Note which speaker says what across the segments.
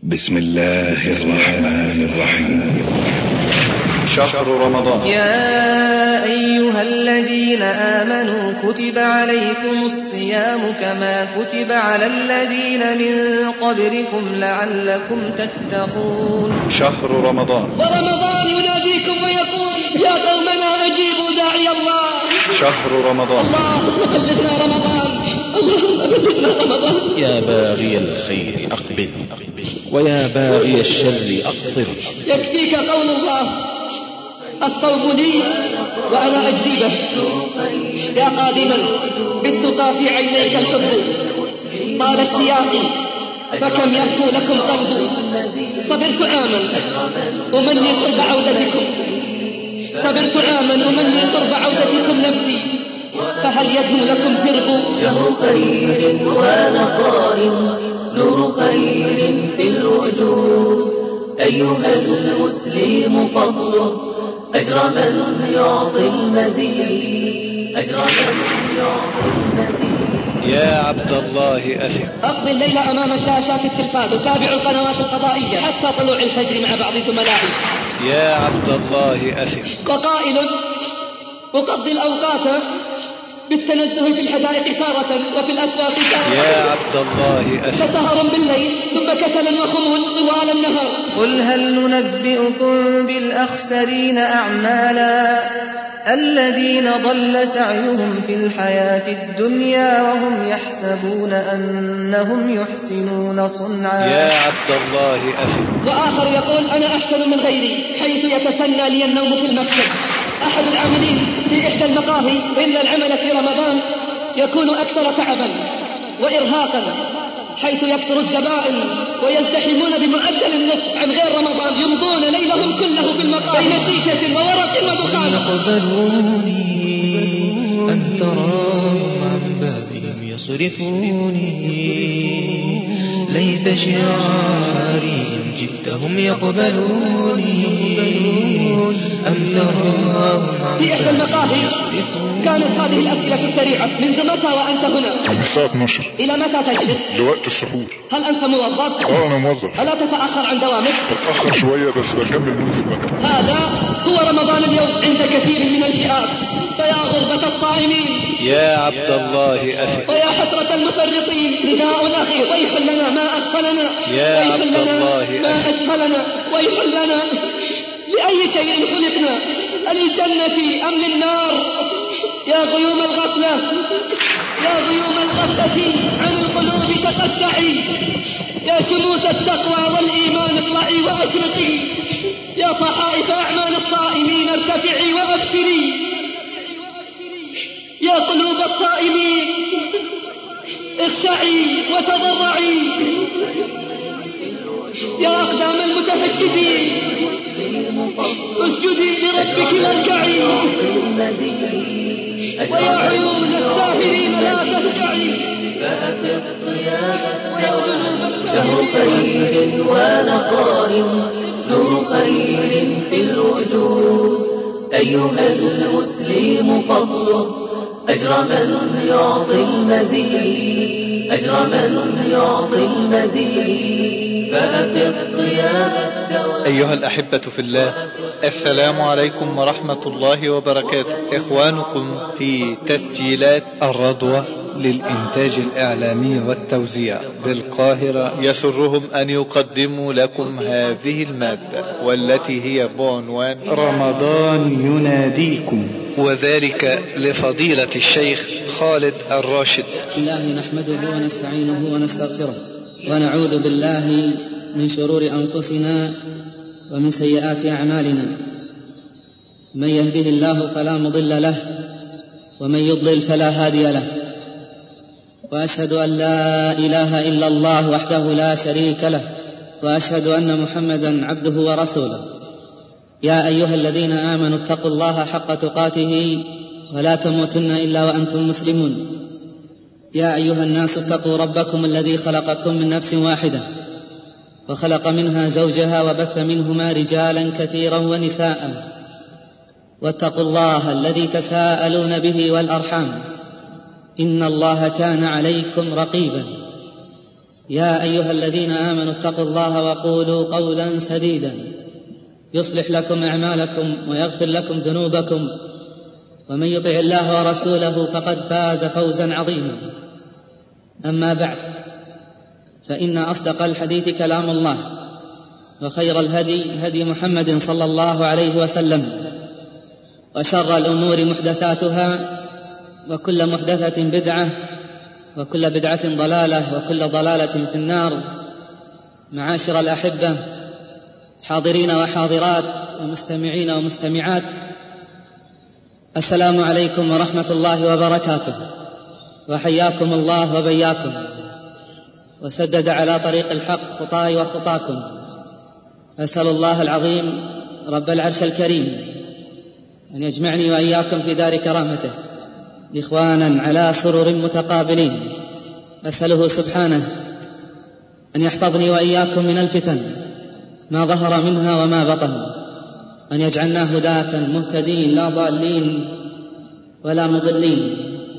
Speaker 1: بسم الله الرحمن الرحيم.
Speaker 2: شهر رمضان.
Speaker 3: يا أيها الذين آمنوا كتب عليكم الصيام كما كتب على الذين من قبلكم لعلكم تتقون.
Speaker 2: شهر رمضان.
Speaker 4: ورمضان يناديكم ويقول يا قومنا أجيبوا داعي الله.
Speaker 2: شهر رمضان.
Speaker 4: اللهم بلغنا رمضان، اللهم بلغنا رمضان.
Speaker 5: يا باغي الخير أقبل ويا باغي الشر أقصر.
Speaker 4: يكفيك قول الله الصوم لي وأنا أجزي به. يا قادما بالتقى في عينيك الحب، طال اشتياقي فكم يهفو لكم قلبي. صبرت عاما أمني قرب عودتكم، صبرت عاما أمني قرب عودتكم نفسي، فهل يدنو لكم زرق؟
Speaker 6: شهر خير ونقار، نور خير في الوجود. أيها المسلم فاطلب أجر من يعطي المزيد، أجر من يعطي المزيد.
Speaker 5: يا عبد الله أفق.
Speaker 4: أقضي الليل أمام شاشات التلفاز وتابع القنوات الفضائية حتى طلوع الفجر مع بعض زملائي.
Speaker 5: يا عبد الله أفق.
Speaker 4: وقائل أقضي الأوقات بالتنزه في الحدائق تارة وفي الأسواق تارة.
Speaker 5: يا عبد الله أفق.
Speaker 4: فسهر بالليل ثم كسل وخمول طوال النهار.
Speaker 3: قل هل ننبئكم بالأخسرين أعمالا الذين ضل سعيهم في الحياة الدنيا وهم يحسبون أنهم يحسنون صنعا.
Speaker 5: يا عبد الله أفق.
Speaker 4: وآخر يقول أنا أحسن من غيري حيث يتسنى لي النوم في المكتب. أحد العاملين في إحدى المقاهي إن العمل في رمضان يكون أكثر تعبا وإرهاقا، حيث يكثر الزبائن ويزدحمون بمعدل النصف عن غير رمضان، يمضون ليلهم كله في المقاهي بين شيشة وورق ودخان.
Speaker 7: يقبلوني أم تراهم عن بابهم يصرفوني، ليت شعاري إن جئتهم يقبلوني أم تراهم عن
Speaker 4: في إحدى المقاهي كانت هذه الأسئلة السريعة: منذ متى وأنت هنا؟
Speaker 8: من الساعة 12
Speaker 4: إلى متى تجلس؟
Speaker 8: لوقت السحور.
Speaker 4: هل أنت موظف؟
Speaker 8: أنا موظف.
Speaker 4: ألا تتأخر عن دوامك؟
Speaker 8: بتأخر شوية بس بكمل نوم في المكتب.
Speaker 4: هذا هو رمضان اليوم عند كثير من الفئات. فيا غربة الصائمين،
Speaker 5: يا عبد الله أفق.
Speaker 4: ويا حسرة المفرطين، نداء أخير: ويح لنا ما أغفلنا،
Speaker 5: يا
Speaker 4: ويح
Speaker 5: عبد
Speaker 4: لنا
Speaker 5: الله
Speaker 4: ما أجهلنا، ويح لنا. لأي شيء خلقنا؟ للجنة أم للنار؟ يا غيوم الغفلة، يا غيوم الغفلة عن القلوب تقشعي، يا شموس التقوى والإيمان اطلعي وأشرقي، يا صحائف أعمال الصائمين ارتفعي وأبشري، يا قلوب الصائمين اخشعي وتضرعي، يا أقدام المتهجدين اسجدي لربك واركعي، ويا عيون الساهرين لا تهجعي، ويا قلوب
Speaker 6: شهر خير ونقار، نور خير في الوجود. أيها المسلم فاطلب أجر من يعطي المزيد، أجر من يعطي المزيد، فأفق يا
Speaker 9: أيها الأحبة في الله، السلام عليكم ورحمة الله وبركاته. إخوانكم في تسجيلات الرضوة للإنتاج الإعلامي والتوزيع بالقاهرة يسرهم أن يقدموا لكم هذه المادة، والتي هي بعنوان
Speaker 1: رمضان يناديكم،
Speaker 9: وذلك لفضيلة الشيخ خالد الراشد.
Speaker 10: الله نحمده ونستعينه ونستغفره، ونعوذ بالله من شرور أنفسنا ومن سيئات أعمالنا. من يهده الله فلا مضل له، ومن يضلل فلا هادي له. وأشهد أن لا إله إلا الله وحده لا شريك له، وأشهد أن محمدا عبده ورسوله. يا أيها الذين آمنوا اتقوا الله حق تقاته ولا تموتن إلا وأنتم مسلمون. يا أيها الناس اتقوا ربكم الذي خلقكم من نفس واحدة، وخلق منها زوجها، وبث منهما رجالا كثيرا ونساء. واتقوا الله الذي تساءلون به والأرحام، إن الله كان عليكم رقيبا. يا أيها الذين آمنوا اتقوا الله وقولوا قولا سديدا يصلح لكم أعمالكم ويغفر لكم ذنوبكم ومن يطع الله ورسوله فقد فاز فوزا عظيما. أما بعد، فإن أصدق الحديث كلام الله، وخير الهدي هدي محمد صلى الله عليه وسلم، وشر الأمور محدثاتها، وكل محدثة بدعة، وكل بدعة ضلالة، وكل ضلالة في النار. معاشر الأحبة، حاضرين وحاضرات ومستمعين ومستمعات، السلام عليكم ورحمة الله وبركاته، وحياكم الله وبياكم، وسدد على طريق الحق خطاي وخطاكم. أسأل الله العظيم رب العرش الكريم أن يجمعني وإياكم في دار كرامته إخوانا على سرر متقابلين. أسأله سبحانه أن يحفظني وإياكم من الفتن ما ظهر منها وما بطن، أن يجعلنا هداة مهتدين لا ضالين ولا مضلين.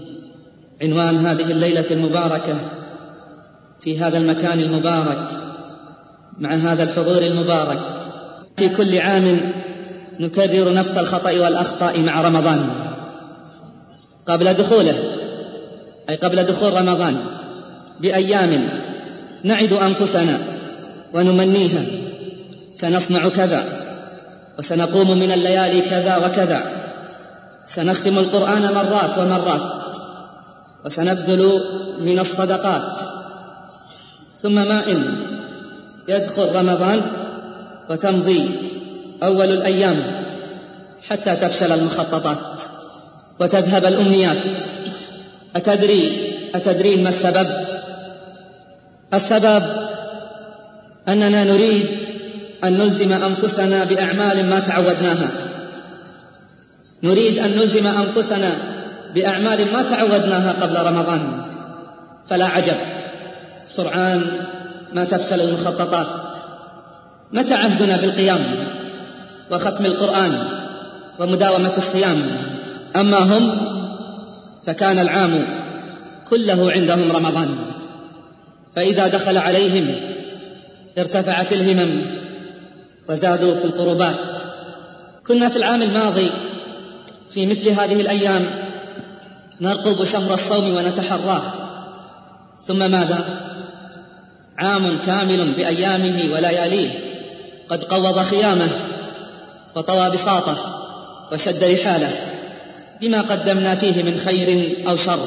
Speaker 10: عنوان هذه الليلة المباركة في هذا المكان المبارك مع هذا الحضور المبارك. في كل عام نكرر نفس الخطأ والأخطاء مع رمضان قبل دخوله، أي قبل دخول رمضان بأيام نعد أنفسنا ونمنيها: سنصنع كذا، وسنقوم من الليالي كذا وكذا، سنختم القرآن مرات ومرات، وسنبذل من الصدقات. ثم ما إن يدخل رمضان وتمضي أول الأيام حتى تفشل المخططات وتذهب الأمنيات. أتدرين ما السبب؟ السبب أننا نريد أن نلزم أنفسنا بأعمال ما تعودناها، نريد أن نلزم أنفسنا بأعمال ما تعودناها قبل رمضان. فلا عجب سرعان ما تفشل المخططات. متى عهدنا بالقيام وختم القرآن ومداومة الصيام؟ أما هم فكان العام كله عندهم رمضان، فإذا دخل عليهم ارتفعت الهمم وزادوا في القربات. كنا في العام الماضي في مثل هذه الأيام نرقب شهر الصوم ونتحراه، ثم ماذا؟ عام كامل بأيامه ولياليه قد قوض خيامه وطوى بساطه وشد رحاله بما قدمنا فيه من خير أو شر.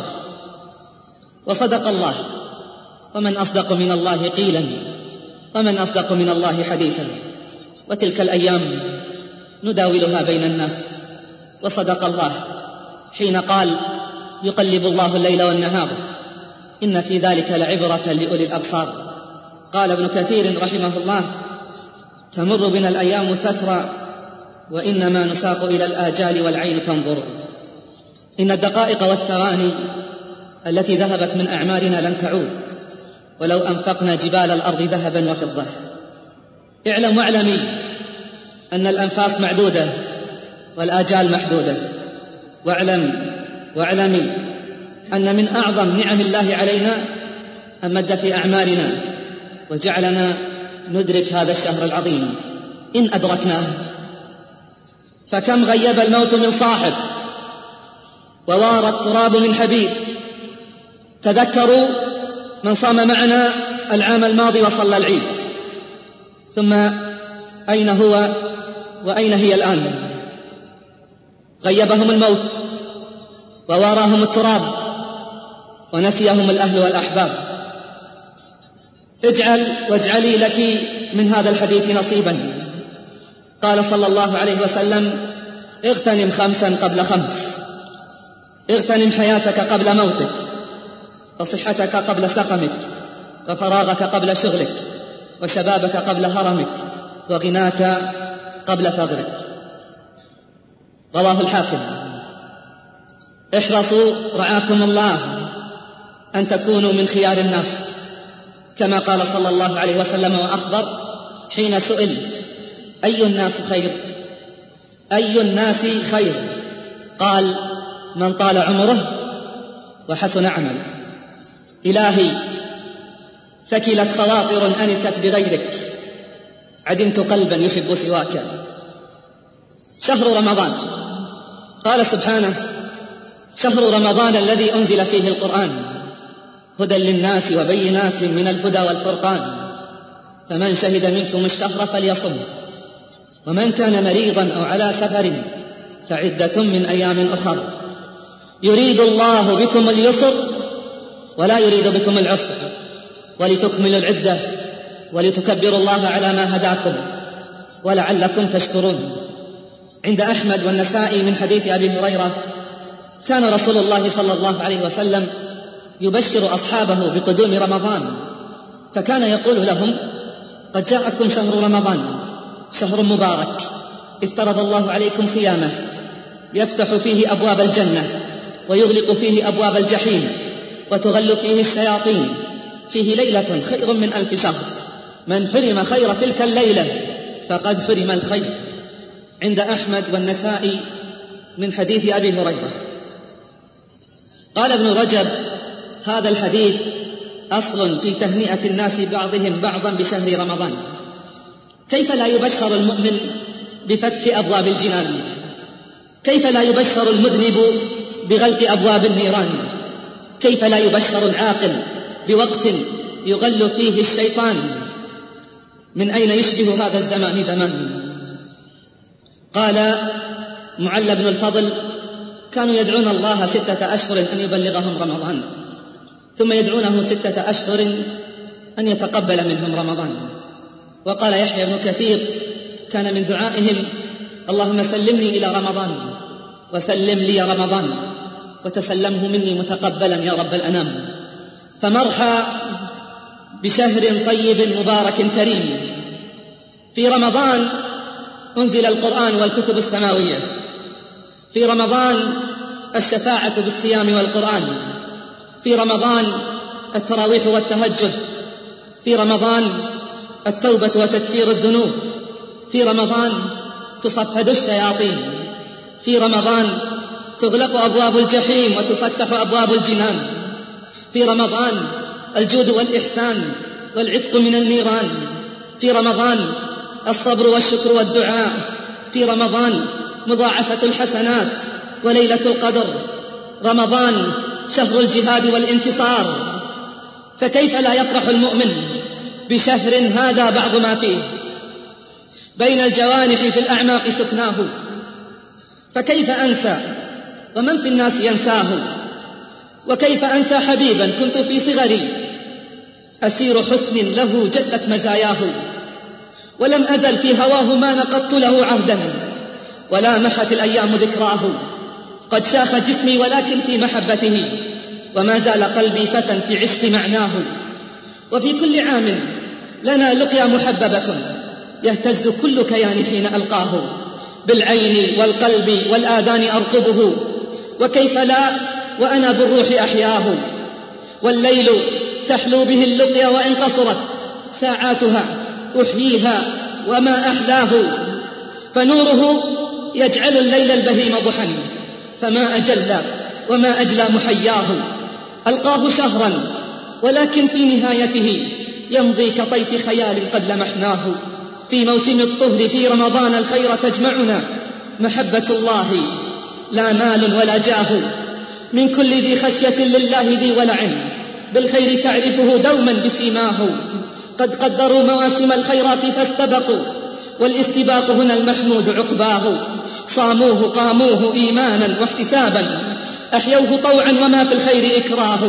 Speaker 10: وصدق الله، ومن أصدق من الله قيلا، ومن أصدق من الله حديثا. وتلك الأيام نداولها بين الناس. وصدق الله حين قال: يقلب الله الليل والنهار إن في ذلك لعبرة لأولي الأبصار. قال ابن كثير رحمه الله: تمر بنا الأيام تترى وإنما نساق إلى الآجال والعين تنظر. إن الدقائق والثواني التي ذهبت من أعمارنا لن تعود ولو أنفقنا جبال الأرض ذهبا وفضة. اعلم واعلمي أن الأنفاس معدودة والآجال محدودة. واعلمي أن من أعظم نعم الله علينا أن مد في أعمارنا وجعلنا ندرك هذا الشهر العظيم إن أدركناه. فكم غيب الموت من صاحب ووار التراب من حبيب. تذكروا من صام معنا العام الماضي وصلى العيد، ثم أين هو وأين هي الآن؟ غيبهم الموت وواراهم التراب ونسيهم الأهل والأحباب. واجعلي لك من هذا الحديث نصيبا. قال صلى الله عليه وسلم: اغتنم 5 قبل 5، اغتنم حياتك قبل موتك، وصحتك قبل سقمك، وفراغك قبل شغلك، وشبابك قبل هرمك، وغناك قبل فقرك. رواه الحاكم. احرصوا رعاكم الله أن تكونوا من خيار الناس، كما قال صلى الله عليه وسلم وأخبر حين سئل: أي الناس خير؟ أي الناس خير؟ قال: من طال عمره وحسن عمله. إلهي ثكلت خواطر أنست بغيرك، عدمت قلبا يحب سواك. شهر رمضان، قال سبحانه: شهر رمضان الذي أنزل فيه القرآن هدى للناس وبينات من الهدى والفرقان، فمن شهد منكم الشهر فليصم، ومن كان مريضا أو على سفر فعدة من أيام أخر، يريد الله بكم اليسر ولا يريد بكم العسر، ولتكملوا العدة ولتكبروا الله على ما هداكم ولعلكم تشكرون. عند أحمد والنسائي من حديث أبي هريرة: كان رسول الله صلى الله عليه وسلم يبشر أصحابه بقدوم رمضان، فكان يقول لهم: قد جاءكم شهر رمضان، شهر مبارك افترض الله عليكم صيامه، يفتح فيه أبواب الجنة ويغلق فيه أبواب الجحيم وتغل فيه الشياطين، فيه ليلة خير من 1000 شهر، من حرم خير تلك الليلة فقد حرم الخير. عند أحمد والنسائي من حديث أبي هريرة. قال ابن رجب: هذا الحديث أصل في تهنئة الناس بعضهم بعضا بشهر رمضان. كيف لا يبشر المؤمن بفتح أبواب الجنان؟ كيف لا يبشر المذنب بغلق أبواب النيران؟ كيف لا يبشر العاقل بوقت يغل فيه الشيطان؟ من أين يشبه هذا الزمان زمان؟ قال معل بن الفضل: كانوا يدعون الله 6 أشهر أن يبلغهم رمضان، ثم يدعونه 6 أشهر أن يتقبل منهم رمضان. وقال يحيى بن كثير: كان من دعائهم: اللهم سلمني إلى رمضان وسلم لي رمضان وتسلمه مني متقبلا يا رب الأنام. فمرحى بشهر طيب مبارك كريم. في رمضان أنزل القرآن والكتب السماوية، في رمضان الشفاعة بالصيام والقرآن، في رمضان التراويح والتهجد، في رمضان التوبة وتكفير الذنوب، في رمضان تصفد الشياطين، في رمضان تغلق أبواب الجحيم وتفتح أبواب الجنان، في رمضان الجود والإحسان والعتق من النيران، في رمضان الصبر والشكر والدعاء، في رمضان مضاعفة الحسنات وليلة القدر، رمضان شهر الجهاد والانتصار. فكيف لا يفرح المؤمن بشهر هذا بعض ما فيه؟ بين الجوانح في الأعماق سكناه، فكيف أنسى ومن في الناس ينساه؟ وكيف أنسى حبيبا كنت في صغري أسير حسن له جلت مزاياه، ولم أزل في هواه ما نقضت له عهدا ولا محت الأيام ذكراه. قد شاخ جسمي ولكن في محبته، وما زال قلبي فتى في عشق معناه. وفي كل عام لنا لقيا محببة يهتز كل كيان حين ألقاه، بالعين والقلب والآذان أرقبه، وكيف لا وأنا بالروح أحياه. والليل تحلو به اللقيا وإن قصرت ساعاتها أحييها وما أحلاه، فنوره يجعل الليل البهيم ضحى، فما أجل وما أجلى محياه. ألقاه شهرا ولكن في نهايته يمضي كطيف خيال قد لمحناه. في موسم الطهر في رمضان الخير تجمعنا، محبة الله لا مال ولا جاه. من كل ذي خشية لله ذي ولع، بالخير تعرفه دوما بسيماه. قد قدروا مواسم الخيرات فاستبقوا، والاستباق هنا المحمود عقباه. صاموه قاموه إيمانا واحتسابا، أحيوه طوعا وما في الخير إكراه.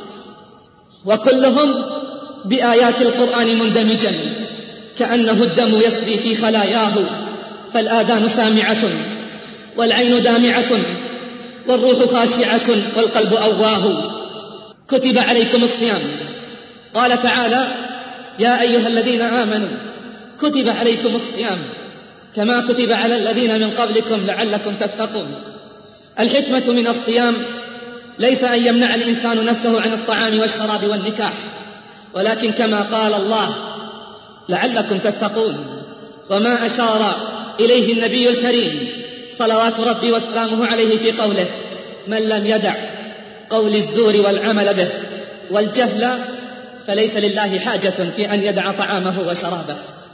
Speaker 10: وكلهم بآيات القرآن مندمجا، كأنه الدم يسري في خلاياه. فالآذان سامعة والعين دامعة والروح خاشعة والقلب أواه. كتب عليكم الصيام، قال تعالى: يا أيها الذين آمنوا كتب عليكم الصيام كما كتب على الذين من قبلكم لعلكم تتقون. الحكمة من الصيام ليس أن يمنع الإنسان نفسه عن الطعام والشراب والنكاح، ولكن كما قال الله: لعلكم تتقون. وما أشار إليه النبي الكريم صلوات ربي وسلامه عليه في قوله: من لم يدع قول الزور والعمل به والجهل فليس لله حاجة في أن يدع طعامه وشرابه.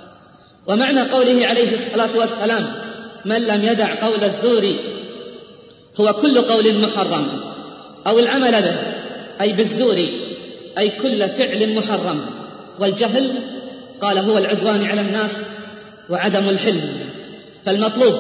Speaker 10: ومعنى قوله عليه الصلاة والسلام: من لم يدع قول الزور، هو كل قول محرم أو العمل به، أي بالزور، أي كل فعل محرم. والجهل قال هو العدوان على الناس وعدم الحلم. فالمطلوب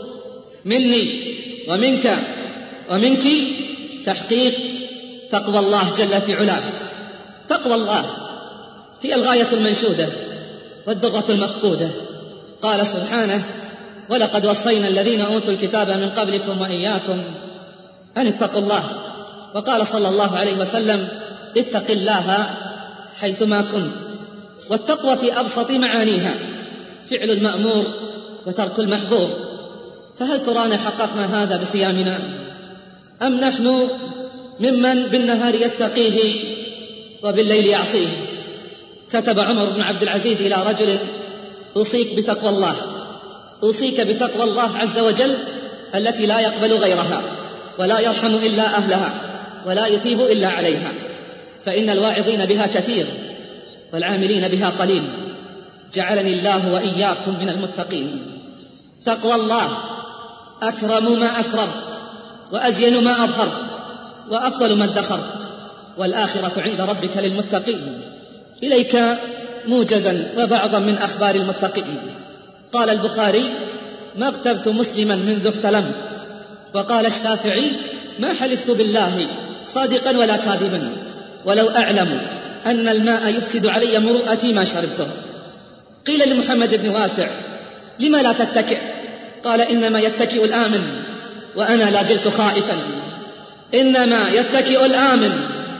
Speaker 10: مني ومنك ومنك تحقيق تقوى الله جل في علاه. تقوى الله هي الغاية المنشودة والذرة المفقودة. قال سبحانه: ولقد وصينا الذين أوتوا الكتاب من قبلكم وإياكم أن اتقوا الله. وقال صلى الله عليه وسلم: اتق الله حيثما كنت. والتقوى في أبسط معانيها فعل المأمور وترك المحظور. فهل ترانا حققنا هذا بصيامنا، أم نحن ممن بالنهار يتقيه وبالليل يعصيه؟ كتب عمر بن عبد العزيز إلى رجل: أوصيك بتقوى الله، أوصيك بتقوى الله عز وجل التي لا يقبل غيرها ولا يرحم إلا أهلها ولا يثيب إلا عليها، فإن الواعظين بها كثير والعاملين بها قليل. جعلني الله وإياكم من المتقين. تقوى الله أكرم ما أسررت وأزين ما أظهرت وأفضل ما ادخرت، والآخرة عند ربك للمتقين. إليك موجزا وبعضا من أخبار المتقين. قال البخاري: ما اغتبت مسلما منذ احتلمت. وقال الشافعي: ما حلفت بالله صادقا ولا كاذبا، ولو أعلم أن الماء يفسد علي مروءتي ما شربته. قيل لمحمد بن واسع: لما لا تتكئ؟ قال: إنما يتكئ الآمن وأنا لا زلت خائفا. إنما يتكئ الآمن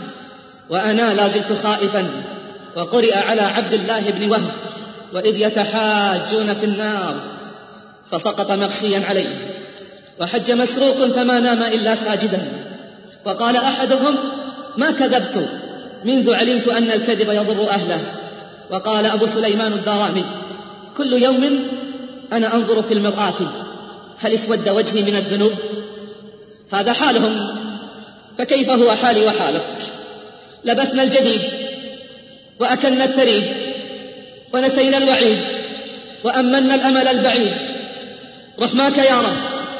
Speaker 10: وأنا لا زلت خائفا. وقرئ على عبد الله بن وهب: وإذ يتحاجون في النار فسقط مغشيا عليه. وحج مسروق فما نام إلا ساجدا. وقال أحدهم: ما كذبت منذ علمت أن الكذب يضر أهله. وقال أبو سليمان الداراني: كل يوم أنا أنظر في المرآة هل اسود وجهي من الذنوب؟ هذا حالهم، فكيف هو حالي وحالك؟ لبسنا الجديد وأكلنا الثريد ونسينا الوعيد وأمنا الأمل البعيد. رحماك يا رب،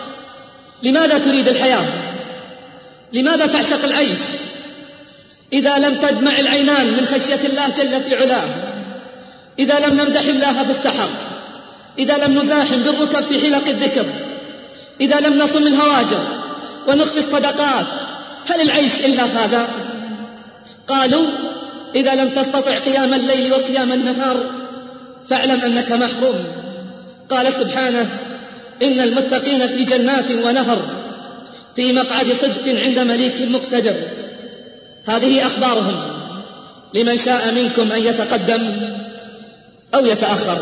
Speaker 10: لماذا تريد الحياة؟ لماذا تعشق العيش إذا لم تدمع العينان من خشية الله جل في علاه؟ إذا لم نمدح الله في السحر، إذا لم نزاحم بالركب في حلق الذكر، إذا لم نصم الهواجر ونخفي الصدقات، هل العيش إلا هذا؟ قالوا: إذا لم تستطع قيام الليل وصيام النهار فاعلم أنك محروم. قال سبحانه: إن المتقين في جنات ونهر في مقعد صدق عند مليك مقتدر. هذه أخبارهم، لمن شاء منكم أن يتقدم أو يتأخر.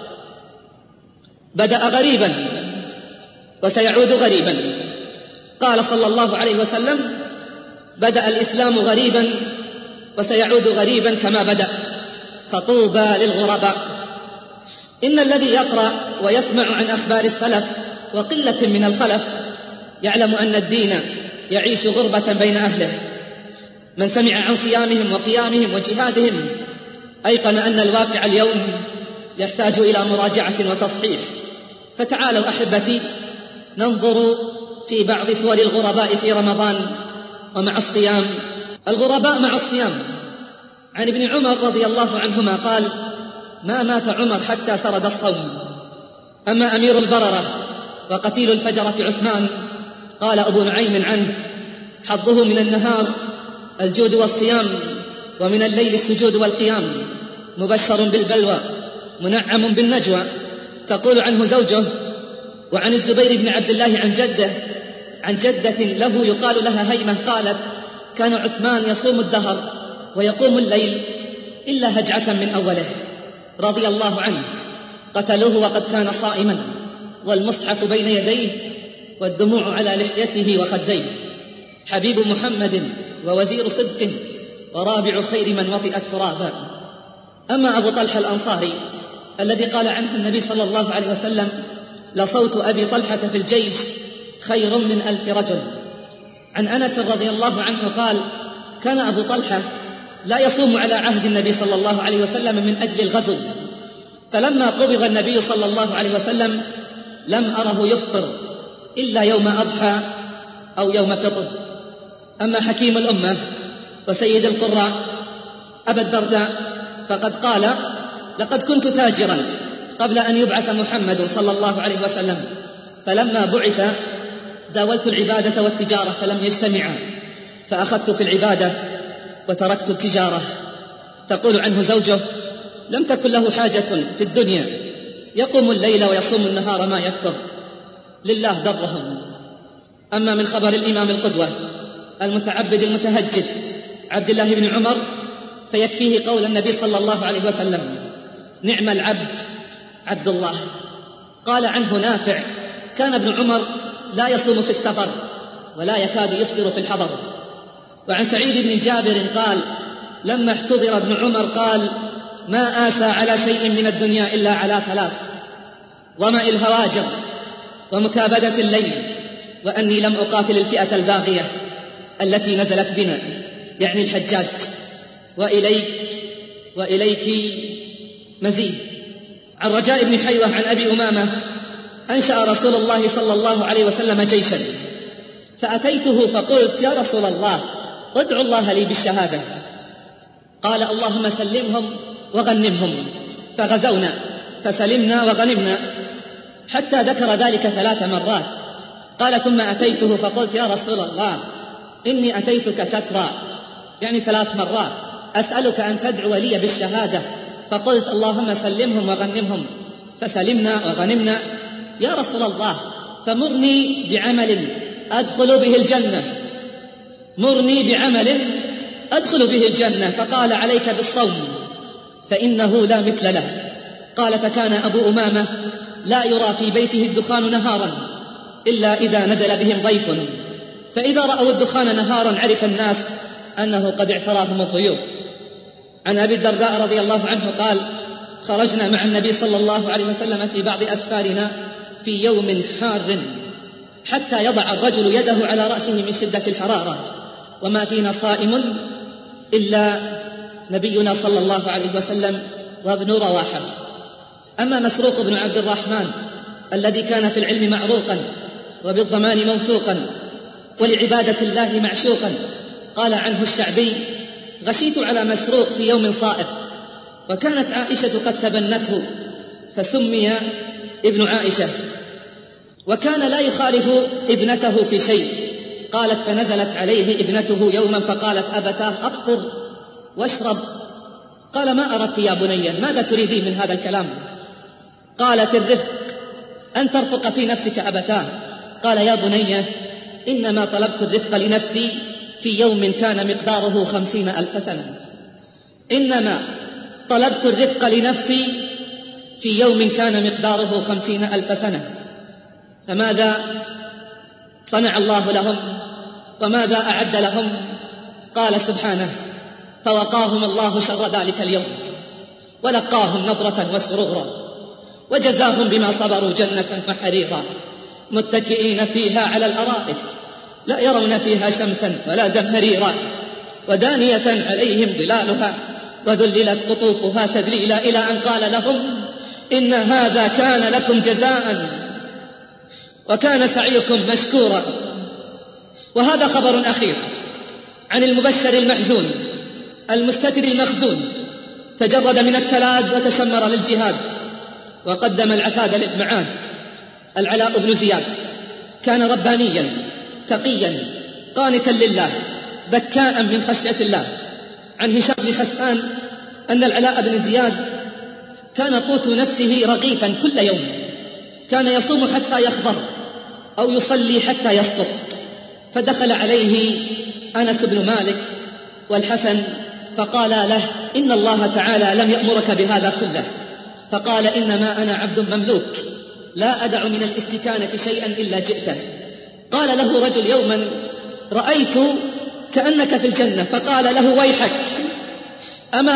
Speaker 10: بدأ غريبا وسيعود غريبا. قال صلى الله عليه وسلم: بدأ الإسلام غريبا وسيعود غريبا كما بدأ، فطوبى للغرباء. إن الذي يقرأ ويسمع عن أخبار السلف وقلة من الخلف يعلم أن الدين يعيش غربة بين أهله. من سمع عن صيامهم وقيامهم وجهادهم أيقن أن الواقع اليوم يحتاج إلى مراجعة وتصحيح. فتعالوا أحبتي ننظر في بعض صور الغرباء في رمضان ومع الصيام. الغرباء مع الصيام. عن ابن عمر رضي الله عنهما قال: ما مات عمر حتى سرد الصوم. أما أمير البررة وقتيل الفجر في عثمان، قال أبو نعيم عنه: حظه من النهار الجود والصيام، ومن الليل السجود والقيام، مبشر بالبلوى منعم بالنجوى. تقول عنه زوجه. وعن الزبير بن عبد الله عن جدة له يقال لها هيمة قالت: كان عثمان يصوم الدهر ويقوم الليل إلا هجعة من أوله رضي الله عنه. قتلوه وقد كان صائما، والمصحف بين يديه والدموع على لحيته وخديه. حبيب محمد ووزير صدق ورابع خير من وطئ التراب. أما أبو طلحة الأنصاري الذي قال عنه النبي صلى الله عليه وسلم: لصوت أبي طلحة في الجيش خير من 1000 رجل. عن أنس رضي الله عنه قال: كان أبو طلحة لا يصوم على عهد النبي صلى الله عليه وسلم من أجل الغزو، فلما قبض النبي صلى الله عليه وسلم لم أره يفطر إلا يوم أضحى أو يوم فطر. أما حكيم الأمة وسيد القراء أبا الدرداء فقد قال: لقد كنت تاجرا قبل أن يبعث محمد صلى الله عليه وسلم، فلما بعث زاولت العبادة والتجارة فلم يجتمعا، فأخذت في العبادة وتركت التجارة. تقول عنه زوجه: لم تكن له حاجة في الدنيا، يقوم الليل ويصوم النهار ما يفطر، لله درهم. أما من خبر الإمام القدوة المتعبد المتهجد عبد الله بن عمر فيكفيه قول النبي صلى الله عليه وسلم: نعم العبد عبد الله. قال عنه نافع: كان ابن عمر لا يصوم في السفر ولا يكاد يفطر في الحضر. وعن سعيد بن جابر قال: لما احتضر ابن عمر قال: ما آسى على شيء من الدنيا إلا على ثلاث: ظمأ الهواجر، ومكابدة الليل، وأني لم أقاتل الفئة الباغية التي نزلت بنا، يعني الحجاج. وإليك مزيد. عن رجاء بن حيوة عن أبي أمامة: أنشأ رسول الله صلى الله عليه وسلم جيشا، فأتيته فقلت: يا رسول الله، ادعو الله لي بالشهادة. قال: اللهم سلمهم وغنمهم. فغزونا فسلمنا وغنمنا، حتى ذكر ذلك 3 مرات. قال: ثم أتيته فقلت: يا رسول الله، إني أتيتك تترى، يعني 3 مرات، أسألك أن تدعو لي بالشهادة. فقلت: اللهم سلمهم وغنمهم. فسلمنا وغنمنا. يا رسول الله، فمرني بعمل أدخل به الجنة، مرني بعمل أدخل به الجنة. فقال: عليك بالصوم فإنه لا مثل له. قال: فكان أبو أمامة لا يرى في بيته الدخان نهارا إلا إذا نزل بهم ضيف، فإذا رأوا الدخان نهارا عرف الناس أنه قد اعتراهم الضيوف. عن أبي الدرداء رضي الله عنه قال: خرجنا مع النبي صلى الله عليه وسلم في بعض أسفارنا في يوم حار، حتى يضع الرجل يده على رأسه من شدة الحرارة، وما فينا صائم إلا نبينا صلى الله عليه وسلم وابن رواحة. أما مسروق بن عبد الرحمن الذي كان في العلم معروقا وبالضمان موثوقا ولعبادة الله معشوقا، قال عنه الشعبي: غشيت على مسروق في يوم صائف، وكانت عائشة قد تبنته فسمي ابن عائشة، وكان لا يخالف ابنته في شيء. قالت: فنزلت عليه ابنته يوما فقالت: أبتاه أفطر واشرب. قال: ما أردت يا بني، ماذا تريدين من هذا الكلام؟ قالت: الرفق، أن ترفق في نفسك أبتاه. قال: يا بني، إنما طلبت الرفق لنفسي في يوم كان مقداره 50,000 سنة. إنما طلبت الرفق لنفسي في يوم كان مقداره 50,000 سنة. فماذا صنع الله لهم وماذا أعد لهم؟ قال سبحانه: فوقاهم الله شر ذلك اليوم ولقاهم نضرة وسرورا وجزاهم بما صبروا جنة وحريرا متكئين فيها على الأرائك لا يرون فيها شمسا ولا زمهريرا ودانية عليهم ظلالها وذللت قطوفها تذليلا، إلى أن قال لهم: إن هذا كان لكم جزاء وكان سعيكم مشكورا. وهذا خبر أخير عن المبشر المحزون المستتر المخزون، تجرد من التلاد وتشمر للجهاد وقدم العتاد للمعاد. العلاء بن زياد كان ربانيا تقيا قانتا لله بكاء من خشية الله. عن هشام بن حسان أن العلاء بن زياد كان قوت نفسه رغيفا كل يوم، كان يصوم حتى يخضر أو يصلي حتى يسقط. فدخل عليه أنس بن مالك والحسن فقال له: إن الله تعالى لم يأمرك بهذا كله. فقال: إنما أنا عبد مملوك لا أدع من الاستكانة شيئا إلا جئته. قال له رجل يوما: رأيت كأنك في الجنة. فقال له: ويحك، أما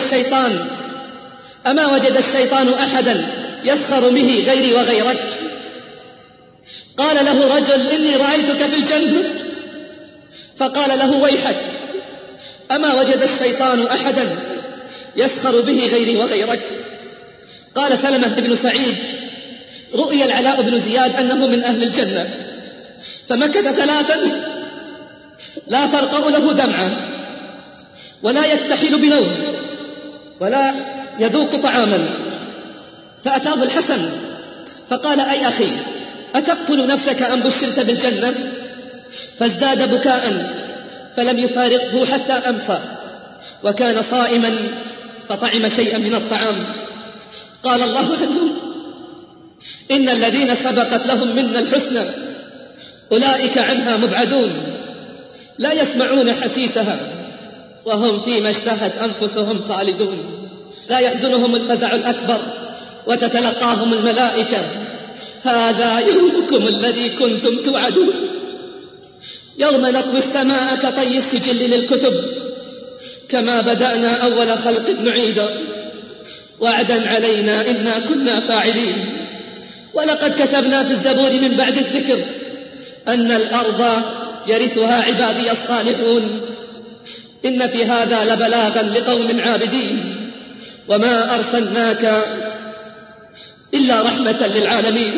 Speaker 10: وجد الشيطان أحدا يسخر به غيري وغيرك؟ قال له رجل: إني رأيتك في الجنة. فقال له: ويحك،
Speaker 4: أما وجد الشيطان أحدا يسخر به غيري وغيرك؟ قال سلمة بن سعيد: رؤي العلاء بن زياد أنه من أهل الجنة، فمكث 3 لا ترقأ له دمعة ولا يكتحل بنوم ولا يذوق طعاما. فأتاه الحسن فقال: أي أخي، أتقتل نفسك أم بشرت بالجنة؟ فازداد بكاء فلم يفارقه حتى أمسى، وكان صائما فطعم شيئا من الطعام. قال الله عنهم: إن الذين سبقت لهم منا الحسنى أولئك عنها مبعدون، لا يسمعون حسيسها وهم فيما اشتهت أنفسهم خالدون. لا يحزنهم الفزع الأكبر وتتلقاهم الملائكة: هذا يومكم الذي كنتم توعدون. يوم نطوي السماء كطي السجل للكتب، كما بدأنا أول خلق نعيد، وعدا علينا إنا كنا فاعلين. ولقد كتبنا في الزبور من بعد الذكر أن الأرض يرثها عبادي الصالحون. إن في هذا لبلاغا لقوم عابدين، وما أرسلناك إلا رحمة للعالمين.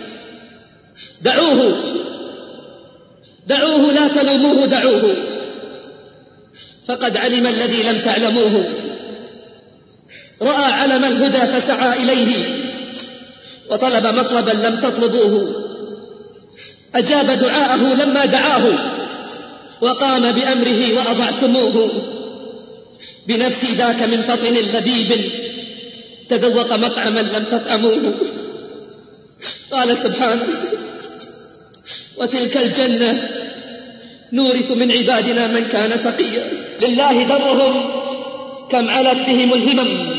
Speaker 4: دعوه لا تلوموه، دعوه فقد علم الذي لم تعلموه. رأى علم الهدى فسعى إليه، وطلب مطلبا لم تطلبوه. أجاب دعاءه لما دعاه، وقام بأمره وأضعتموه. بنفسي ذاك من فطن لبيب، تذوق مطعما لم تطعموه. قال سبحانه: وتلك الجنة نورث من عبادنا من كان تقيا. لله درهم كم علت بهم الهمم،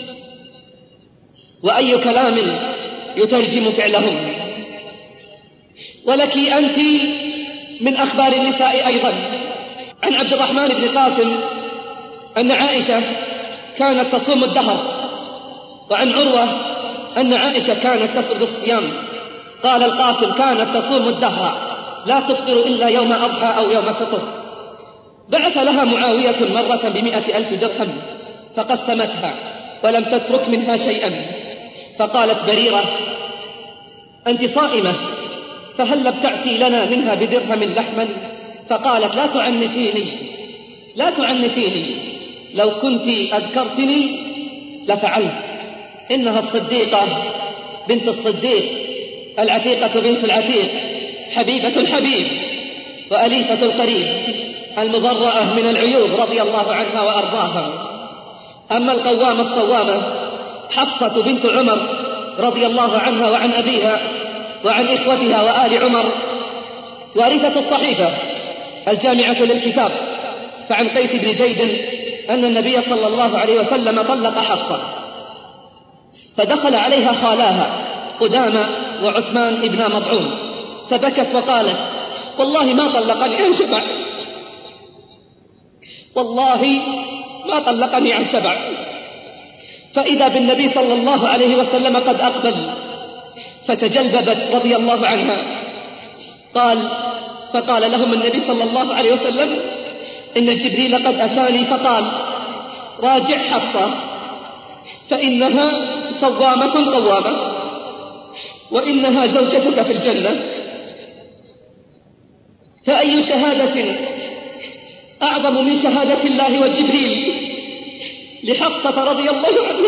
Speaker 4: وأي كلام يترجم فعلهم. ولك أنت من أخبار النساء أيضا. عن عبد الرحمن بن قاسم أن عائشة كانت تصوم الدهر، وعن عروة أن عائشة كانت تسرد الصيام. قال القاسم: كانت تصوم الدهر لا تفطر إلا يوم أضحى أو يوم فطر. بعث لها معاوية مرة ب100,000 درهم فقسمتها ولم تترك منها شيئا. فقالت بريرة: أنت صائمة، فهل ابتعتي لنا منها بدرهم لحما؟ فقالت: لا تعنفيني، لو كنت أذكرتني لفعلت. إنها الصديقة بنت الصديق، العتيقة بنت العتيق، حبيبة الحبيب وأليفة القريب، المبرأة من العيوب رضي الله عنها وأرضاها. أما القوامة الصوامة حفصة بنت عمر رضي الله عنها وعن أبيها وعن إخوتها وآل عمر، وارثة الصحيفة الجامعة للكتاب. فعن قيس بن زيد أن النبي صلى الله عليه وسلم طلق حفصة، فدخل عليها خالاها قدامى وعثمان ابن مضعون، فبكت وقالت: والله ما طلقني عن شبع، والله ما طلقني عن شبع. فإذا بالنبي صلى الله عليه وسلم قد أقبل، فتجلببت رضي الله عنها. فقال لهم النبي صلى الله عليه وسلم: إن جبريل قد أتاني فقال: راجع حفصة فإنها صوامة قوامة، وإنها زوجتك في الجنة. فأي شهادة أعظم من شهادة الله وجبريل لحفصة رضي الله عنها؟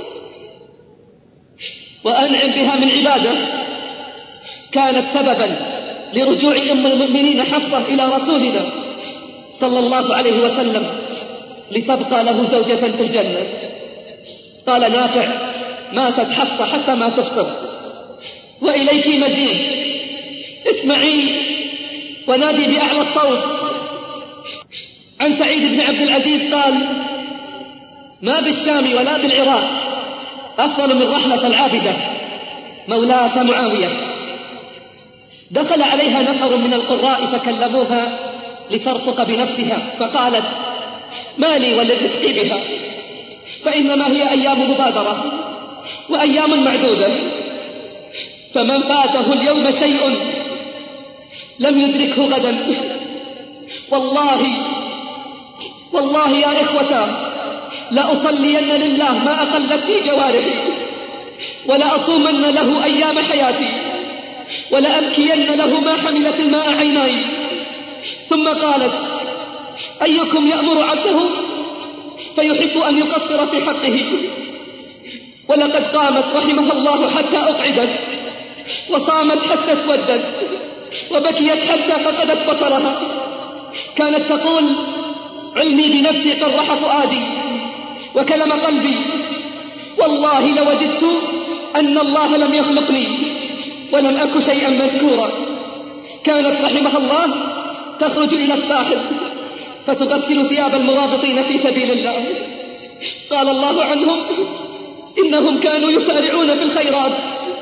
Speaker 4: وأنعم بها من عبادة كانت سببا لرجوع أم المؤمنين حفصة إلى رسولنا صلى الله عليه وسلم لتبقى له زوجة في الجنة. قال نافع: ماتت حفصة حتى ما تفطر. وإليك مزيد، اسمعي ونادي بأعلى الصوت. عن سعيد بن عبد العزيز قال: ما بالشام ولا بالعراق أفضل من رحلة العابدة مولاة معاوية. دخل عليها نفر من القراء فكلموها لترفق بنفسها، فقالت: ما لي وللرفق بها، فإنما هي أيام مبادرة وأيام معدودة، فمن فاته اليوم شيء لم يدركه غدا. والله والله يا إخوتا لأصلين لله ما أقلتني جوارحي، ولأصومن له أيام حياتي، ولأبكين له ما حملت الماء عيناي. ثم قالت: أيكم يأمر عبده فيحب أن يقصر في حقه؟ ولقد قامت رحمها الله حتى أقعدت، وصامت حتى اسودت، وبكيت حتى فقدت بصرها. كانت تقول: علمي بنفسي قرح فؤادي وكلم قلبي، والله لوددت أن الله لم يخلقني ولم أك شيئا مذكورا. كانت رحمها الله تخرج إلى الساحل فتغسل ثياب المرابطين في سبيل الله. قال الله عنهم: إنهم كانوا يسارعون في الخيرات،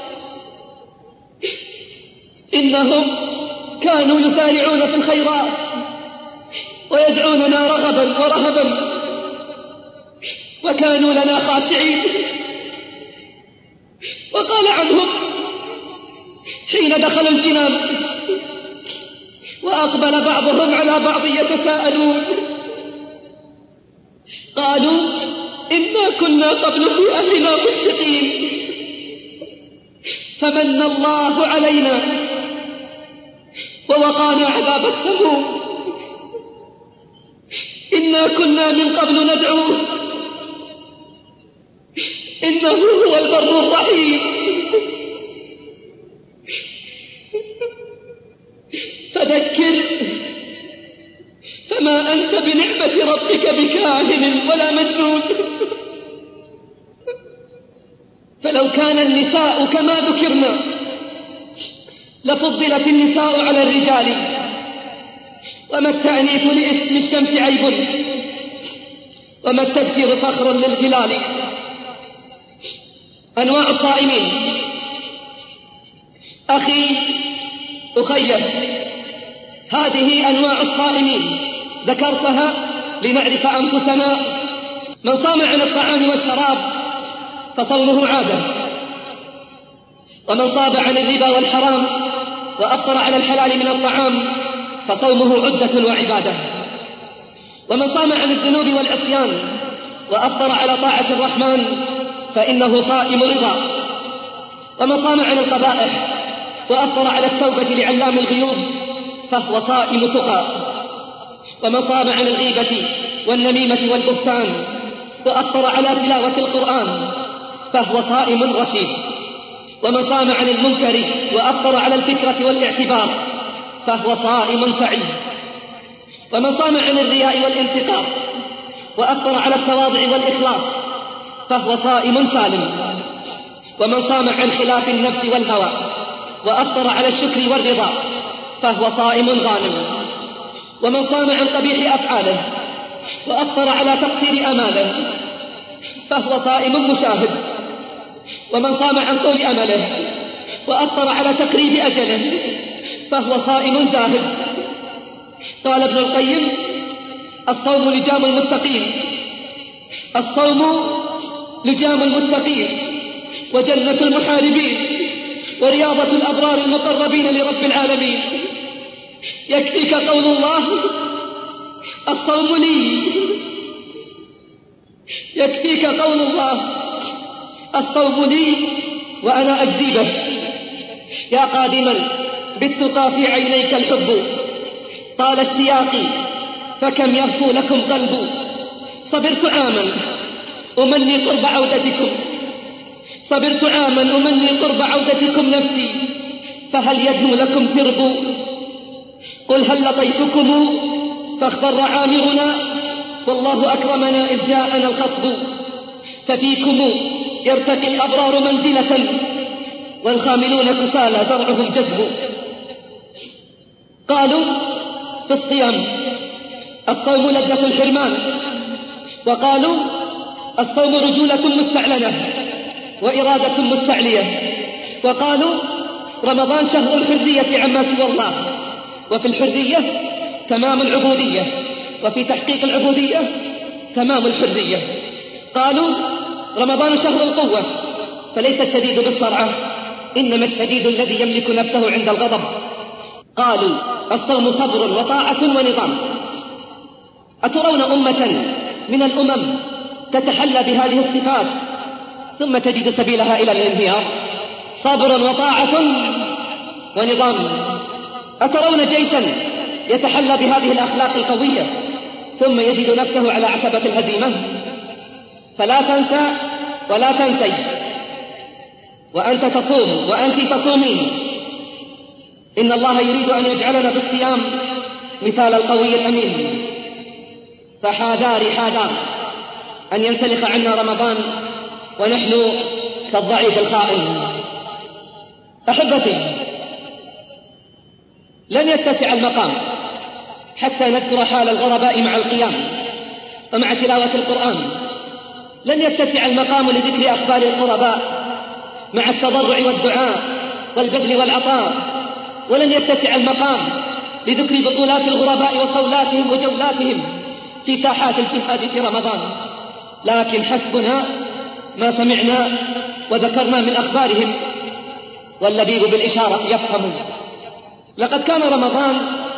Speaker 4: إنهم كانوا يسارعون في الخيرات ويدعوننا رغبا ورهبا، وكانوا لنا خاشعين. وقال عنهم: حين دخل الجنان وأقبل بعضهم على بعض يتساءلون، قالوا: إنا كنا قبل في أهلنا مشفقين فمن الله علينا ووقانا عذاب السموم، إنا كنا من قبل ندعوه إنه هو البر الرحيم. فذكر فما أنت بنعمة ربك بكاهن ولا مجنون. فلو كان النساء كما ذكرنا لفضلت النساء على الرجال، وما التأنيث لاسم الشمس عيب، وما التذكير فخر للهلال. أنواع الصائمين. أخي هذه أنواع الصائمين ذكرتها لنعرف أنفسنا. من صام عن الطعام والشراب فصومه عادة، ومن صام عن الربا والحرام وأفطر على الحلال من الطعام فصومه عدة وعبادة، ومن صام عن الذنوب والعصيان وأفطر على طاعة الرحمن فإنه صائم رضا، ومن صام عن القبائح وأفطر على التوبة لعلام الغيوب فهو صائم تقى، ومن صام عن الغيبة والنميمة والبهتان وأفطر على تلاوة القرآن فهو صائم رشيد، ومن صام عن المنكر وأفطر على الفكرة والاعتبار فهو صائم سعيد، ومن صام عن الرياء والانتقاص وأفطر على التواضع والإخلاص فهو صائم سالم، ومن صام عن خلاف النفس والهوى وأفطر على الشكر والرضا فهو صائم غانم، ومن صام عن قبيح أفعاله وأفطر على تقصير أماله فهو صائم مشاهد، ومن صام عن طول أمله وأفطر على تقريب أجله فهو صائم زاهد. قال ابن القيم: الصوم لجام المتقين، الصوم لجام المتقين وجنة المحاربين ورياضة الأبرار المقربين لرب العالمين. يكفيك قول الله: الصوم لي. يكفيك قول الله: الصوم لي وأنا أجزي به. يا قادما بالتقى في عينيك الحب، طال اشتياقي فكم يهفو لكم قلب. صبرت عاما أمني قرب عودتكم، صبرت عاما أمني قرب عودتكم نفسي، فهل يدنو لكم سرب؟ قل هل لطيفكم فاخضر عامرنا، والله أكرمنا إذ جاءنا الخصب. ففيكم يرتقي الأبرار منزلة، والخاملون كسالى زرعهم جذب. قالوا في الصيام: الصوم لذة الحرمان، وقالوا: الصوم رجولة مستعلنة وإرادة مستعلية، وقالوا: رمضان شهر الحرية عما سوى الله، وفي الحرية تمام العبودية، وفي تحقيق العبودية تمام الحرية. قالوا: رمضان شهر القوة، فليس الشديد بالصرعة، إنما الشديد الذي يملك نفسه عند الغضب. قالوا: الصوم صبر وطاعة ونظام، أترون أمة من الأمم تتحلى بهذه الصفات ثم تجد سبيلها إلى الانهيار؟ صبر وطاعة ونظام. أترون جيشا يتحلى بهذه الأخلاق القوية ثم يجد نفسه على عتبة الهزيمة؟ فلا تنسى ولا تنسي، وأنت تصوم وأنت تصومين، إن الله يريد أن يجعلنا بالصيام مثال القوي الأمين. فحاذار حاذار أن ينسلخ عنا رمضان ونحن كالضعيف الخائن. أحبتي، لن يتسع المقام حتى نذكر حال الغرباء مع القيام ومع تلاوة القرآن. لن يتسع المقام لذكر أخبار القرباء مع التضرع والدعاء والبذل والعطاء. ولن يتسع المقام لذكر بطولات الغرباء وصولاتهم وجولاتهم في ساحات الجهاد في رمضان. لكن حسبنا ما سمعنا وذكرنا من أخبارهم، واللبيب بالإشارة يفهم. لقد كان رمضان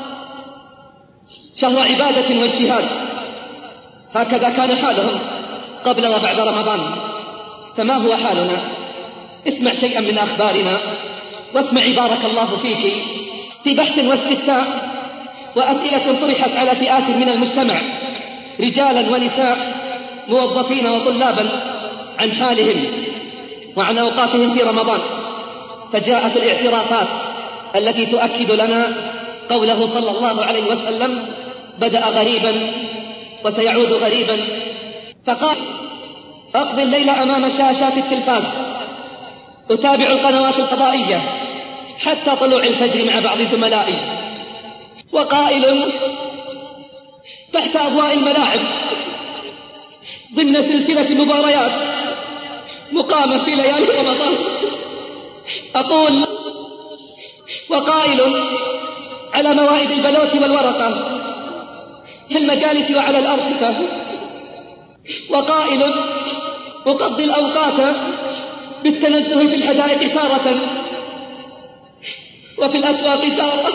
Speaker 4: شهر عبادة واجتهاد، هكذا كان حالهم قبل وبعد رمضان. فما هو حالنا؟ اسمع شيئا من أخبارنا واسمعي بارك الله فيك في بحث واستفتاء وأسئلة طرحت على فئات من المجتمع، رجالا ونساء، موظفين وطلابا، عن حالهم وعن أوقاتهم في رمضان. فجاءت الاعترافات التي تؤكد لنا قوله صلى الله عليه وسلم: بدأ غريبا وسيعود غريبا. فقال: أقضي الليل أمام شاشات التلفاز، أتابع القنوات الفضائية حتى طلوع الفجر مع بعض زملائي. وقائل تحت أضواء الملاعب ضمن سلسلة مباريات مقامة في ليالي رمضان. أقول: وقائل على موائد البلوت والورقة في المجالس وعلى الأرصفة. وقائل أقضي الأوقات بالتنزه في الحدائق تارة وفي الأسواق تارة.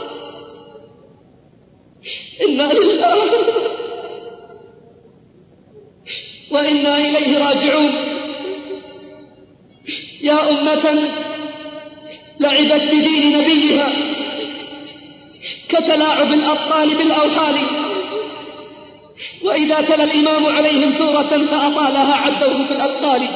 Speaker 4: إنا لله وإنا إليه راجعون. يا أمة لعبت بدين نبيها كتلاعب الأطفال بالأوحال، وإذا تلا الإمام عليهم سورة فأطالها عدوه في الأبطال.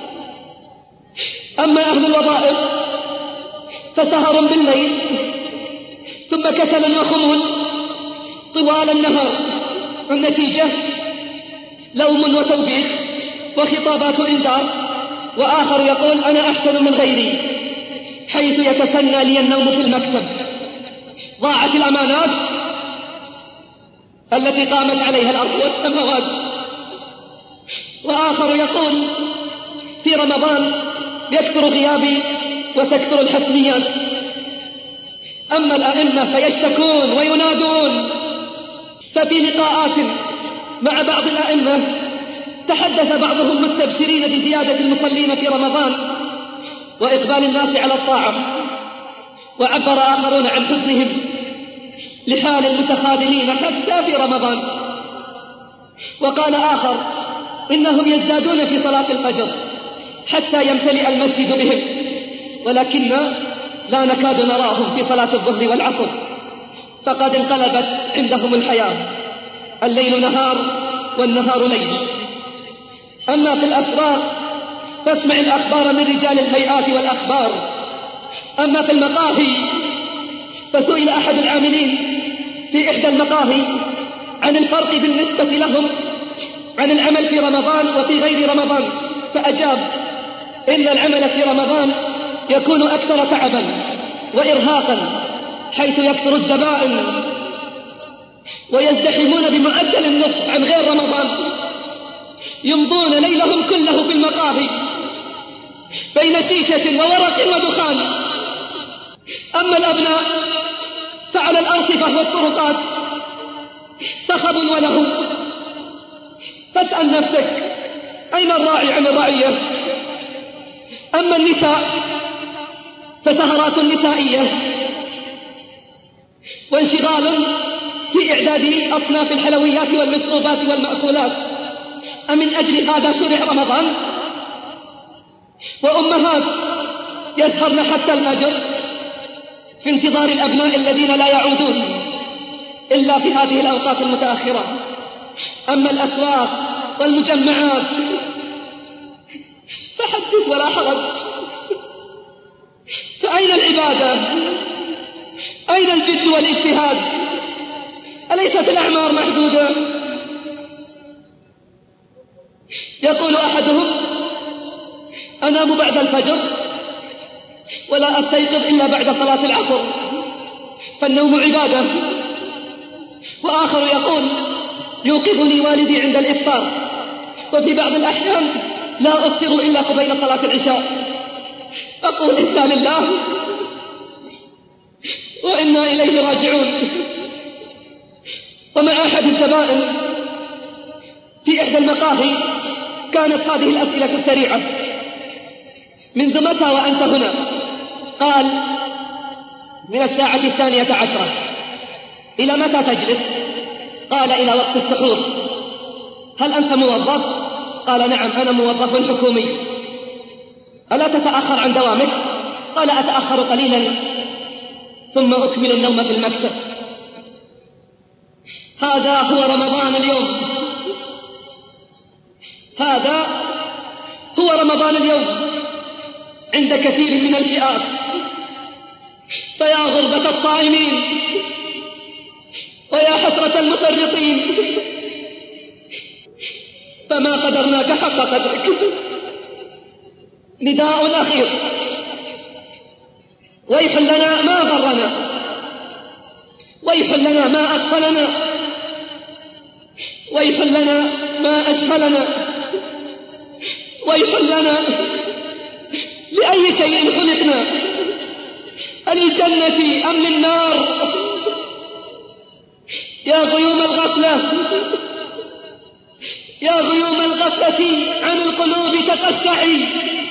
Speaker 4: أما أهل الوظائف فسهر بالليل ثم كسل وخمول طوال النهار، والنتيجة لوم وتوبيخ وخطابات إنذار. وآخر يقول: أنا أحسن من غيري، حيث يتسنى لي النوم في المكتب. ضاعت الأمانات التي قامت عليها الأرض والسماوات. وآخر يقول: في رمضان يكثر غيابي وتكثر الحسميات. أما الأئمة فيشتكون وينادون. ففي لقاءات مع بعض الأئمة تحدث بعضهم مستبشرين بزيادة المصلين في رمضان وإقبال الناس على الطاعة، وعبر آخرون عن حزنهم لحال المتخاذلين حتى في رمضان. وقال آخر: إنهم يزدادون في صلاة الفجر حتى يمتلئ المسجد بهم، ولكن لا نكاد نراهم في صلاة الظهر والعصر، فقد انقلبت عندهم الحياة، الليل نهار والنهار ليل. أما في الأسواق فاسمع الأخبار من رجال الهيئات والأخبار. أما في المقاهي فسئل أحد العاملين في إحدى المقاهي عن الفرق بالنسبة لهم عن العمل في رمضان وفي غير رمضان، فأجاب: إن العمل في رمضان يكون أكثر تعبا وإرهاقا، حيث يكثر الزبائن ويزدحمون بمعدل النصف عن غير رمضان، يمضون ليلهم كله في المقاهي بين شيشة وورق ودخان. أما الأبناء فعلى الأرصفة والطرقات صخب ولهو. فاسأل نفسك: أين الراعي عن الرعية؟ أما النساء فسهرات نسائية وانشغال في إعداد أصناف الحلويات والمشروبات والمأكولات، أمن أجل هذا شرع رمضان؟ وأمهات يسهرن حتى الفجر في انتظار الأبناء الذين لا يعودون إلا في هذه الأوقات المتأخرة. أما الأسواق والمجمعات فحدث ولا حرج. فأين العبادة؟ أين الجد والاجتهاد؟ أليست الأعمار محدودة؟ يقول أحدهم: أنام بعد الفجر ولا أستيقظ إلا بعد صلاة العصر، فالنوم عبادة. وآخر يقول: يوقظني والدي عند الإفطار، وفي بعض الأحيان لا أفطر إلا قبيل صلاة العشاء. أقول: إنا لله وإنا إليه راجعون. ومع أحد الزبائن في إحدى المقاهي كانت هذه الأسئلة السريعة: منذ متى وأنت هنا؟ قال: من الساعة 12. إلى متى تجلس؟ قال: إلى وقت السحور. هل أنت موظف؟ قال: نعم، أنا موظف حكومي. ألا تتأخر عن دوامك؟ قال: أتأخر قليلا ثم أكمل النوم في المكتب. هذا هو رمضان اليوم، هذا هو رمضان اليوم عند كثير من الفئات. فيا غربة الصائمين ويا حسرة المفرطين، فما قدرناك حق قدرك. نداء أخير: ويح لنا ما غرنا، ويح لنا ما أغفلنا، ويح لنا ما أجهلنا، ويح لنا لأي شيء خلقنا، للجنة أم للنار؟ يا غيوم الغفلة، يا غيوم الغفلة عن القلوب تقشعي،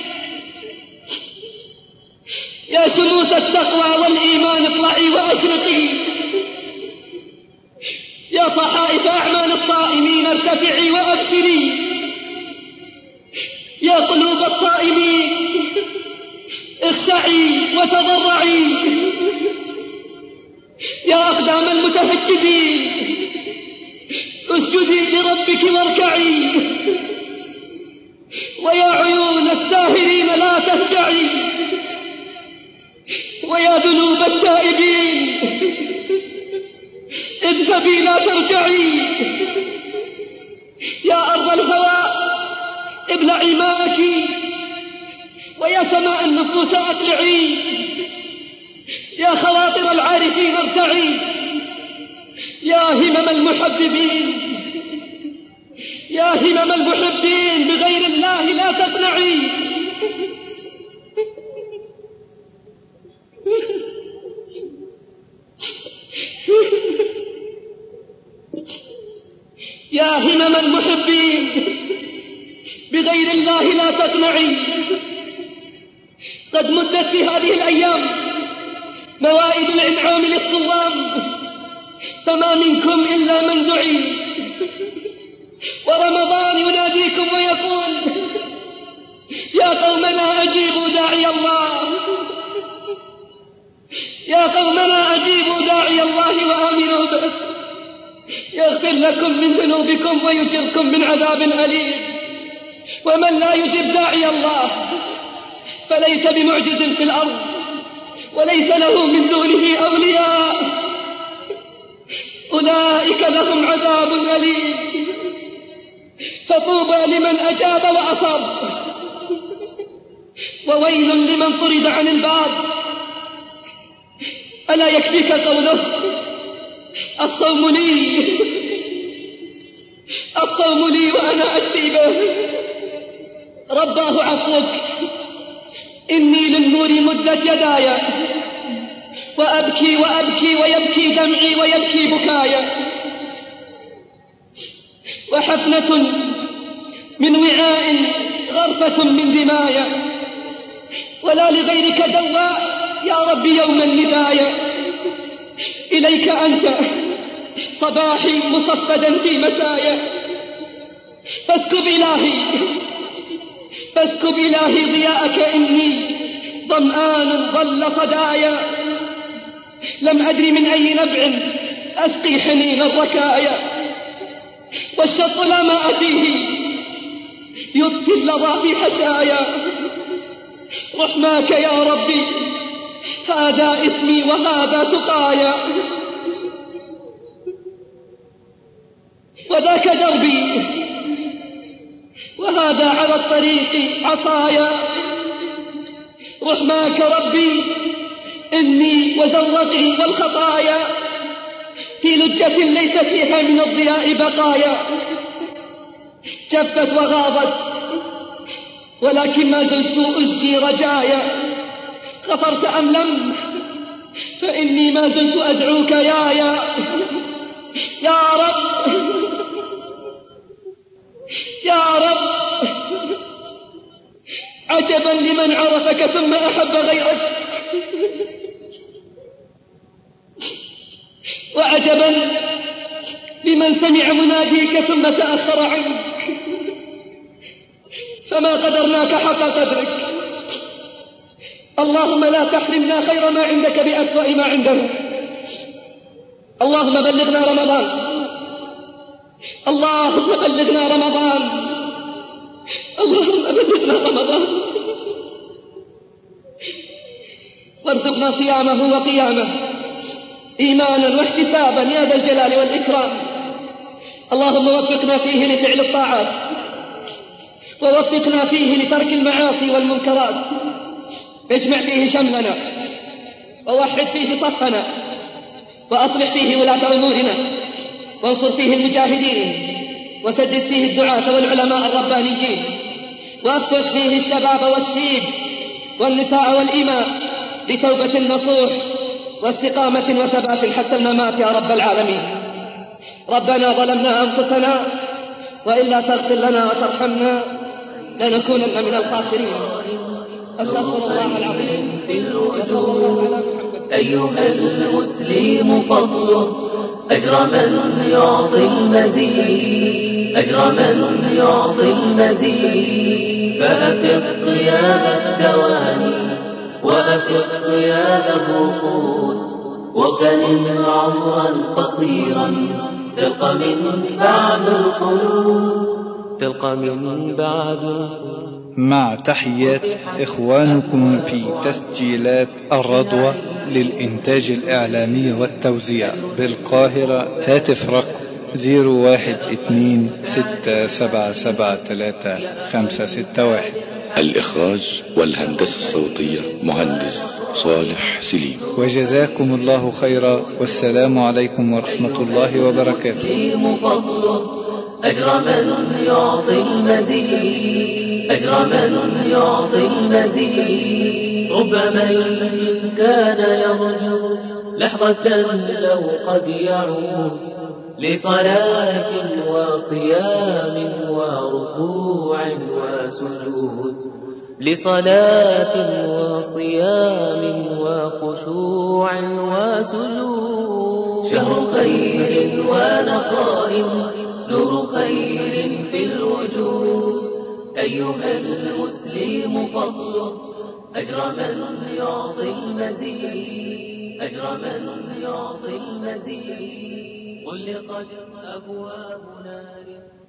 Speaker 4: يا شموس التقوى والإيمان اطلعي وأشرقي، يا صحائف أعمال الصائمين ارتفعي وأبشري، يا قلوب الصائمين اخشعي وتضرعي، يا أقدام المتهجدين اسجدي لربك واركعي، ويا عيون الساهرين لا تهجعي، ويا ذنوب التائبين اذهبي لا ترجعي، يا أرض الهواء ابلعي ماءك، ويا سماء النفوس أقلعي، يا خواطر العارفين ارتعي، يا همم المحببين، يا همم المحبين بغير الله لا تقنعي، يا همم المحبين بغير الله لا تقنعي. قد مدت في هذه الأيام موائد الإنعام للصوام، فما منكم إلا من دعي، ورمضان يناديكم ويقول: يا قومنا أجيبوا داعي الله، يا قومنا أجيبوا داعي الله وآمنوا به يغفر لكم من ذنوبكم ويجركم من عذاب أليم. ومن لا يجب داعي الله فليس بمعجز في الأرض وليس له من دونه أولياء، أولئك لهم عذاب أليم. فطوبى لمن أجاب وأصاب، وويل لمن طرد عن الباب. ألا يكفيك قوله: الصوم لي، الصوم لي وأنا أجزي به. رباه عفوك، إني للنور مدت يداي، وأبكي وأبكي ويبكي دمعي ويبكي بكايا. وحفنة من وعاء غرفة من دمايا، ولا لغيرك دواء يا رب يوم الندايا. إليك أنت صباحي مصفدا في مسايا، فاسكب إلهي ضياءك، إني ظمآن ظل صدايا، لم أدري من أي نبع أسقي حنين الركايا، والشط لا ماء فيه يطفي اللظى في حشايا، رحماك يا ربي هذا إثمي وهذا تقايا، وذاك دربي وهذا على الطريق عصايا، رحماك ربي إني وزرقي والخطايا في لجة ليس فيها من الضياء بقايا، جفت وغاضت ولكن ما زلت أزجي رجايا، غفرت أم لم فإني ما زلت أدعوك يا رب يا رب، عجبا لمن عرفك ثم أحب غيرك، وعجبا لمن سمع مناديك ثم تأخر عنك، فما قدرناك حق قدرك، اللهم لا تحرمنا خير ما عندك بأسوأ ما عندنا، اللهم بلغنا رمضان، اللهم بلغنا رمضان، اللهم بلغنا رمضان، وارزقنا صيامه وقيامه إيمانا واحتسابا يا ذا الجلال والإكرام، اللهم وفقنا فيه لفعل الطاعات، ووفقنا فيه لترك المعاصي والمنكرات، اجمع فيه شملنا، ووحد فيه صفنا، وأصلح فيه ولاة أمورنا، وانصر فيه المجاهدين، وسدد فيه الدعاة والعلماء الربانيين، ووفق فيه الشباب والشيب والنساء والإماء لتوبة نصوح واستقامة وثبات حتى الممات يا رب العالمين. ربنا ظلمنا أنفسنا وإن لا تغفر لنا وترحمنا لنكونن من الخاسرين. أستغفر الله العظيم وصلى الله على محمد.
Speaker 6: أيها المسلم فضله أجر من يعطي المزيد، أجر من يعطي المزيد، فأفق يا ذا الدواني وأفق يا ذا الرقود، واغتنم عمرا قصيرا تلقى من بعد الخلود، تلقى من بعد الخلود.
Speaker 9: مع تحيات إخوانكم في تسجيلات الرضوة للإنتاج الإعلامي والتوزيع بالقاهرة. هاتف رقم 01267735561.
Speaker 1: الإخراج والهندسة الصوتية مهندس صالح سليم.
Speaker 9: وجزاكم الله خيرا، والسلام عليكم ورحمة الله وبركاته.
Speaker 6: أجر من يعطي المزيد، أجر من يعطي المزيد، رب ميت كان يرجو لحظة لو قد يعود لصلاة وصيام وركوع وسجود، لصلاة وصيام وخشوع وسجود. شهر خير ونقاء، نور خير في الوجود، أيها المسلم فضله أجر من يعطي المزيد، أجر من يعطي المزيد، غلقت أبواب نار.